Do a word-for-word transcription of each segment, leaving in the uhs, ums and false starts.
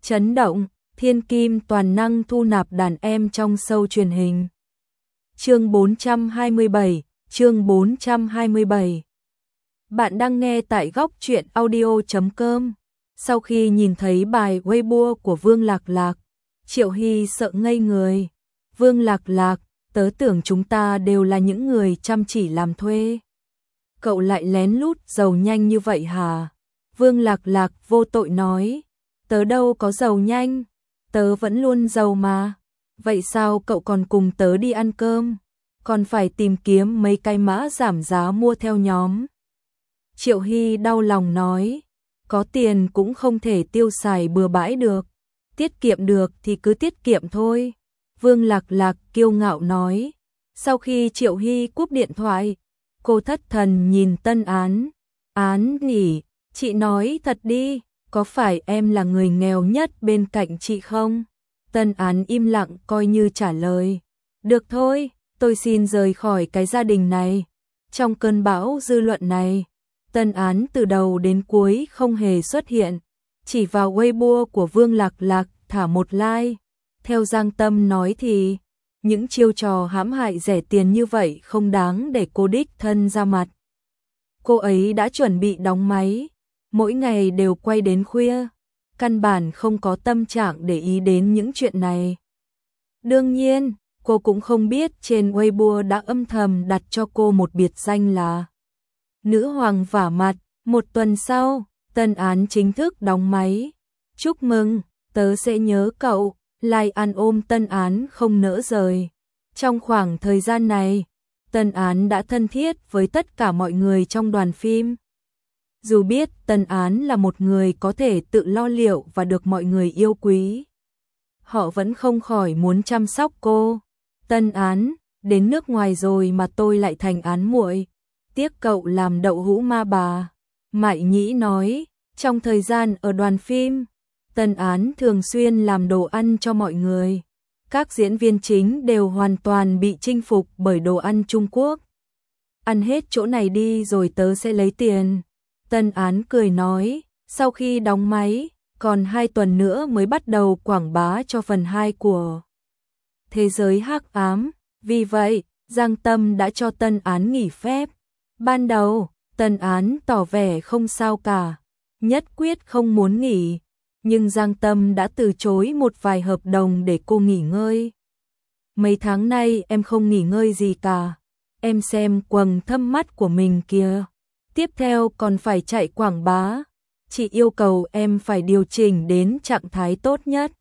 Chấn động, thiên kim toàn năng thu nạp đàn em trong show truyền hình. Chương bốn trăm hai mươi bảy, chương bốn trăm hai mươi bảy. Bạn đang nghe tại góc truyện audio chấm com. Sau khi nhìn thấy bài Weibo của Vương Lạc Lạc, Triệu Hy sợ ngây người. Vương Lạc Lạc, tớ tưởng chúng ta đều là những người chăm chỉ làm thuê. Cậu lại lén lút giàu nhanh như vậy hả? Vương Lạc Lạc vô tội nói. Tớ đâu có giàu nhanh, tớ vẫn luôn giàu mà. Vậy sao cậu còn cùng tớ đi ăn cơm? Còn phải tìm kiếm mấy cái mã giảm giá mua theo nhóm. Triệu Hy đau lòng nói. Có tiền cũng không thể tiêu xài bừa bãi được. Tiết kiệm được thì cứ tiết kiệm thôi. Vương Lạc Lạc kiêu ngạo nói. Sau khi Triệu Hy cúp điện thoại, cô thất thần nhìn Tân Án. Án nhỉ, chị nói thật đi, có phải em là người nghèo nhất bên cạnh chị không? Tân Án im lặng coi như trả lời. Được thôi, tôi xin rời khỏi cái gia đình này. Trong cơn bão dư luận này, Tân Án từ đầu đến cuối không hề xuất hiện. Chỉ vào Weibo của Vương Lạc Lạc thả một like. Theo Giang Tâm nói thì, những chiêu trò hãm hại rẻ tiền như vậy không đáng để cô đích thân ra mặt. Cô ấy đã chuẩn bị đóng máy, mỗi ngày đều quay đến khuya, căn bản không có tâm trạng để ý đến những chuyện này. Đương nhiên, cô cũng không biết trên Weibo đã âm thầm đặt cho cô một biệt danh là Nữ Hoàng Vả Mặt. Một tuần sau, Tân Án chính thức đóng máy. Chúc mừng, tớ sẽ nhớ cậu. Lai An ôm Tân Án không nỡ rời. Trong khoảng thời gian này, Tân Án đã thân thiết với tất cả mọi người trong đoàn phim. Dù biết Tân Án là một người có thể tự lo liệu và được mọi người yêu quý, họ vẫn không khỏi muốn chăm sóc cô. Tân Án, đến nước ngoài rồi mà tôi lại thành Án muội. Tiếc cậu làm đậu hũ ma bà. Mại Nhĩ nói, trong thời gian ở đoàn phim, Tân Án thường xuyên làm đồ ăn cho mọi người. Các diễn viên chính đều hoàn toàn bị chinh phục bởi đồ ăn Trung Quốc. Ăn hết chỗ này đi rồi tớ sẽ lấy tiền. Tân Án cười nói, sau khi đóng máy, còn hai tuần nữa mới bắt đầu quảng bá cho phần hai của Thế giới hắc ám. Vì vậy, Giang Tâm đã cho Tân Án nghỉ phép. Ban đầu, Tân Án tỏ vẻ không sao cả, nhất quyết không muốn nghỉ. Nhưng Giang Tâm đã từ chối một vài hợp đồng để cô nghỉ ngơi. Mấy tháng nay em không nghỉ ngơi gì cả. Em xem quầng thâm mắt của mình kìa. Tiếp theo còn phải chạy quảng bá. Chị yêu cầu em phải điều chỉnh đến trạng thái tốt nhất.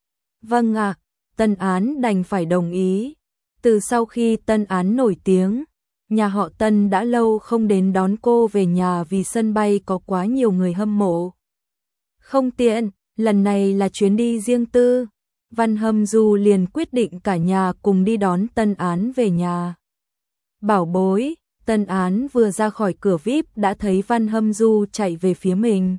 Vâng ạ, Tân Án đành phải đồng ý. Từ sau khi Tân Án nổi tiếng, nhà họ Tân đã lâu không đến đón cô về nhà vì sân bay có quá nhiều người hâm mộ. Không tiện, lần này là chuyến đi riêng tư. Văn Hâm Du liền quyết định cả nhà cùng đi đón Tân Án về nhà. Bảo bối, Tân Án vừa ra khỏi cửa vi ai pi đã thấy Văn Hâm Du chạy về phía mình.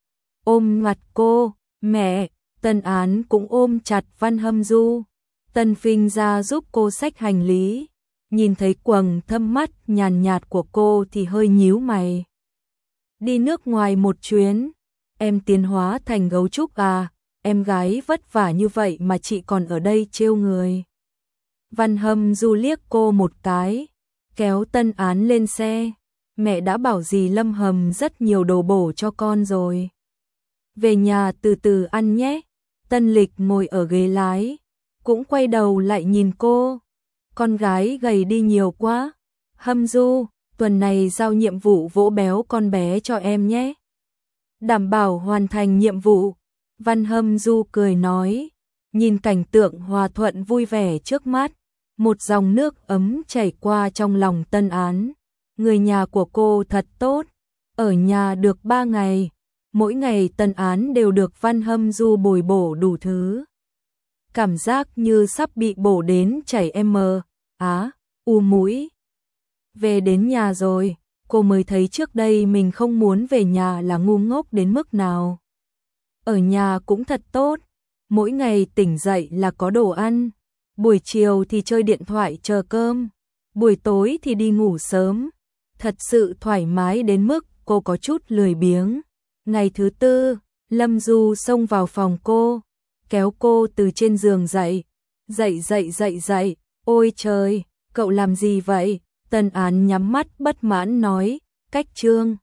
Ôm mặt cô, mẹ, Tân Án cũng ôm chặt Văn Hâm Du. Tân Phinh ra giúp cô xách hành lý. Nhìn thấy quầng thâm mắt nhàn nhạt của cô thì hơi nhíu mày. Đi nước ngoài một chuyến. Em tiến hóa thành gấu trúc à, em gái vất vả như vậy mà chị còn ở đây trêu người. Văn Hâm Du liếc cô một cái, kéo Tân Án lên xe. Mẹ đã bảo dì Lâm hầm rất nhiều đồ bổ cho con rồi. Về nhà từ từ ăn nhé. Tân Lịch ngồi ở ghế lái, cũng quay đầu lại nhìn cô. Con gái gầy đi nhiều quá. Hâm Du, tuần này giao nhiệm vụ vỗ béo con bé cho em nhé. Đảm bảo hoàn thành nhiệm vụ. Văn Hâm Du cười nói. Nhìn cảnh tượng hòa thuận vui vẻ trước mắt, một dòng nước ấm chảy qua trong lòng Tân Án. Người nhà của cô thật tốt. Ở nhà được ba ngày, mỗi ngày Tân Án đều được Văn Hâm Du bồi bổ đủ thứ. Cảm giác như sắp bị bổ đến chảy em á, u mũi. Về đến nhà rồi, cô mới thấy trước đây mình không muốn về nhà là ngu ngốc đến mức nào. Ở nhà cũng thật tốt, mỗi ngày tỉnh dậy là có đồ ăn, buổi chiều thì chơi điện thoại chờ cơm, buổi tối thì đi ngủ sớm. Thật sự thoải mái đến mức cô có chút lười biếng. Ngày thứ tư, Lâm Du xông vào phòng cô, kéo cô từ trên giường dậy. Dậy dậy dậy dậy, ôi trời, cậu làm gì vậy? Tần Án nhắm mắt bất mãn nói, cách trương.